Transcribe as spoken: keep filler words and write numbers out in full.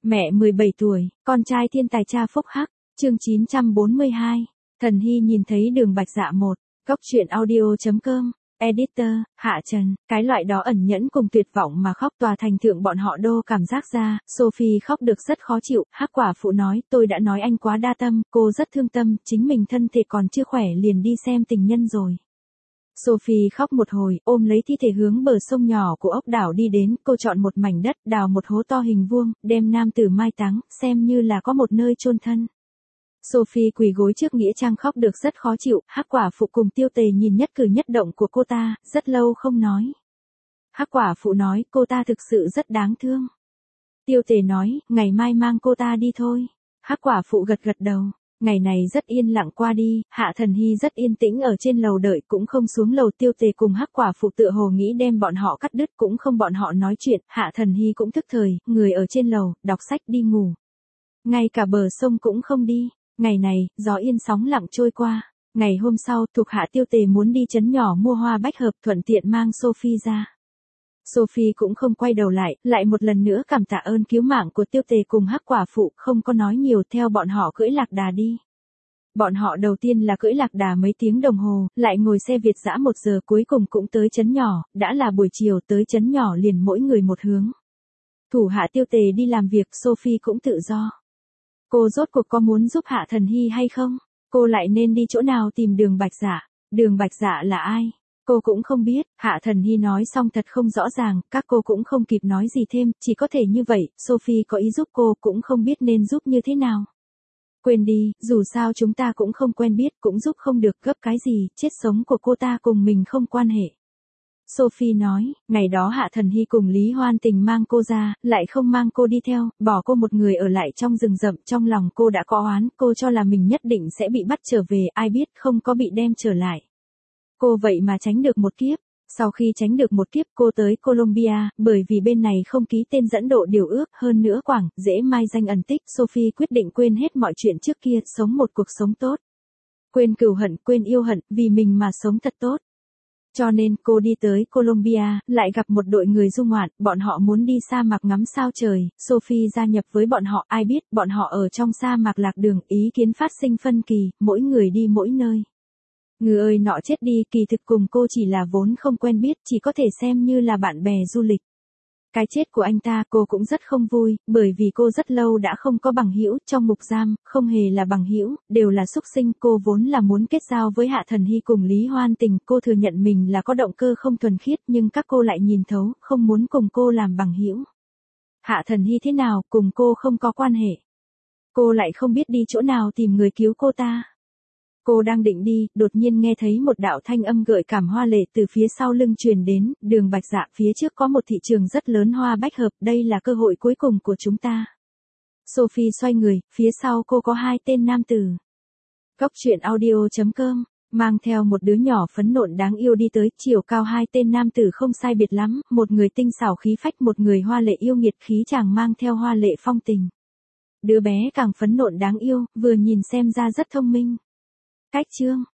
Mẹ mười bảy tuổi, con trai thiên tài cha phúc hắc, chương chín trăm bốn mươi hai. Thần Hy nhìn thấy Đường Bạch Dạ một. Góc truyện audio chấm com. Editor, Hạ Trần, cái loại đó ẩn nhẫn cùng tuyệt vọng mà khóc tòa thành thượng bọn họ đô cảm giác ra, Sophie khóc được rất khó chịu, Hắc quả phụ nói, tôi đã nói anh quá đa tâm, cô rất thương tâm, chính mình thân thể còn chưa khỏe liền đi xem tình nhân rồi. Sophie khóc một hồi, ôm lấy thi thể hướng bờ sông nhỏ của ốc đảo đi đến, cô chọn một mảnh đất, đào một hố to hình vuông, đem nam tử mai táng, xem như là có một nơi chôn thân. Sophie quỳ gối trước nghĩa trang khóc được rất khó chịu, Hắc quả phụ cùng Tiêu Tề nhìn nhất cử nhất động của cô ta, rất lâu không nói. Hắc quả phụ nói, cô ta thực sự rất đáng thương. Tiêu Tề nói, ngày mai mang cô ta đi thôi. Hắc quả phụ gật gật đầu. Ngày này rất yên lặng qua đi, Hạ Thần Hy rất yên tĩnh ở trên lầu đợi cũng không xuống lầu. Tiêu Tề cùng Hắc quả phụ tựa hồ nghĩ đem bọn họ cắt đứt cũng không bọn họ nói chuyện, Hạ Thần Hy cũng thức thời, người ở trên lầu, đọc sách đi ngủ. Ngay cả bờ sông cũng không đi. Ngày này, gió yên sóng lặng trôi qua. Ngày hôm sau, thuộc hạ Tiêu Tề muốn đi trấn nhỏ mua hoa bách hợp thuận tiện mang Sophie ra. Sophie cũng không quay đầu lại, lại một lần nữa cảm tạ ơn cứu mạng của Tiêu Tề cùng Hắc quả phụ, không có nói nhiều, theo bọn họ cưỡi lạc đà đi. Bọn họ đầu tiên là cưỡi lạc đà mấy tiếng đồng hồ, lại ngồi xe Việt dã một giờ, cuối cùng cũng tới trấn nhỏ, đã là buổi chiều, tới trấn nhỏ liền mỗi người một hướng. Thủ hạ Tiêu Tề đi làm việc, Sophie cũng tự do. Cô rốt cuộc có muốn giúp Hạ Thần Hy hay không? Cô lại nên đi chỗ nào tìm Đường Bạch Dạ? Đường Bạch Dạ là ai? Cô cũng không biết. Hạ Thần Hy nói xong thật không rõ ràng, các cô cũng không kịp nói gì thêm, chỉ có thể như vậy, Sophie có ý giúp cô cũng không biết nên giúp như thế nào. Quên đi, dù sao chúng ta cũng không quen biết, cũng giúp không được, gấp cái gì, chết sống của cô ta cùng mình không quan hệ. Sophie nói, ngày đó Hạ Thần Hy cùng Lý Hoan Tình mang cô ra, lại không mang cô đi theo, bỏ cô một người ở lại trong rừng rậm, trong lòng cô đã có oán, cô cho là mình nhất định sẽ bị bắt trở về, ai biết không có bị đem trở lại. Cô vậy mà tránh được một kiếp, sau khi tránh được một kiếp cô tới Colombia, bởi vì bên này không ký tên dẫn độ điều ước, hơn nữa Quảng, dễ mai danh ẩn tích, Sophie quyết định quên hết mọi chuyện trước kia, sống một cuộc sống tốt. Quên cừu hận, quên yêu hận, vì mình mà sống thật tốt. Cho nên cô đi tới Colombia, lại gặp một đội người du ngoạn, bọn họ muốn đi sa mạc ngắm sao trời, Sophie gia nhập với bọn họ, ai biết bọn họ ở trong sa mạc lạc đường, ý kiến phát sinh phân kỳ, mỗi người đi mỗi nơi. Người ơi nọ chết đi, kỳ thực cùng cô chỉ là vốn không quen biết, chỉ có thể xem như là bạn bè du lịch. Cái chết của anh ta cô cũng rất không vui, bởi vì cô rất lâu đã không có bằng hữu trong ngục giam, không hề là bằng hữu, đều là súc sinh. Cô vốn là muốn kết giao với Hạ Thần Hy cùng Lý Hoan Tình, cô thừa nhận mình là có động cơ không thuần khiết, nhưng các cô lại nhìn thấu, không muốn cùng cô làm bằng hữu. Hạ Thần Hy thế nào, cùng cô không có quan hệ. Cô lại không biết đi chỗ nào tìm người cứu cô ta. Cô đang định đi, đột nhiên nghe thấy một đạo thanh âm gợi cảm hoa lệ từ phía sau lưng truyền đến, Đường Bạch Dạ, phía trước có một thị trường rất lớn hoa bách hợp, đây là cơ hội cuối cùng của chúng ta. Sophie xoay người, phía sau cô có hai tên nam tử. Góc truyện audio chấm com, mang theo một đứa nhỏ phấn nộn đáng yêu đi tới, chiều cao hai tên nam tử không sai biệt lắm, một người tinh xảo khí phách, một người hoa lệ yêu nghiệt khí chàng mang theo hoa lệ phong tình. Đứa bé càng phấn nộn đáng yêu, vừa nhìn xem ra rất thông minh. Cách chương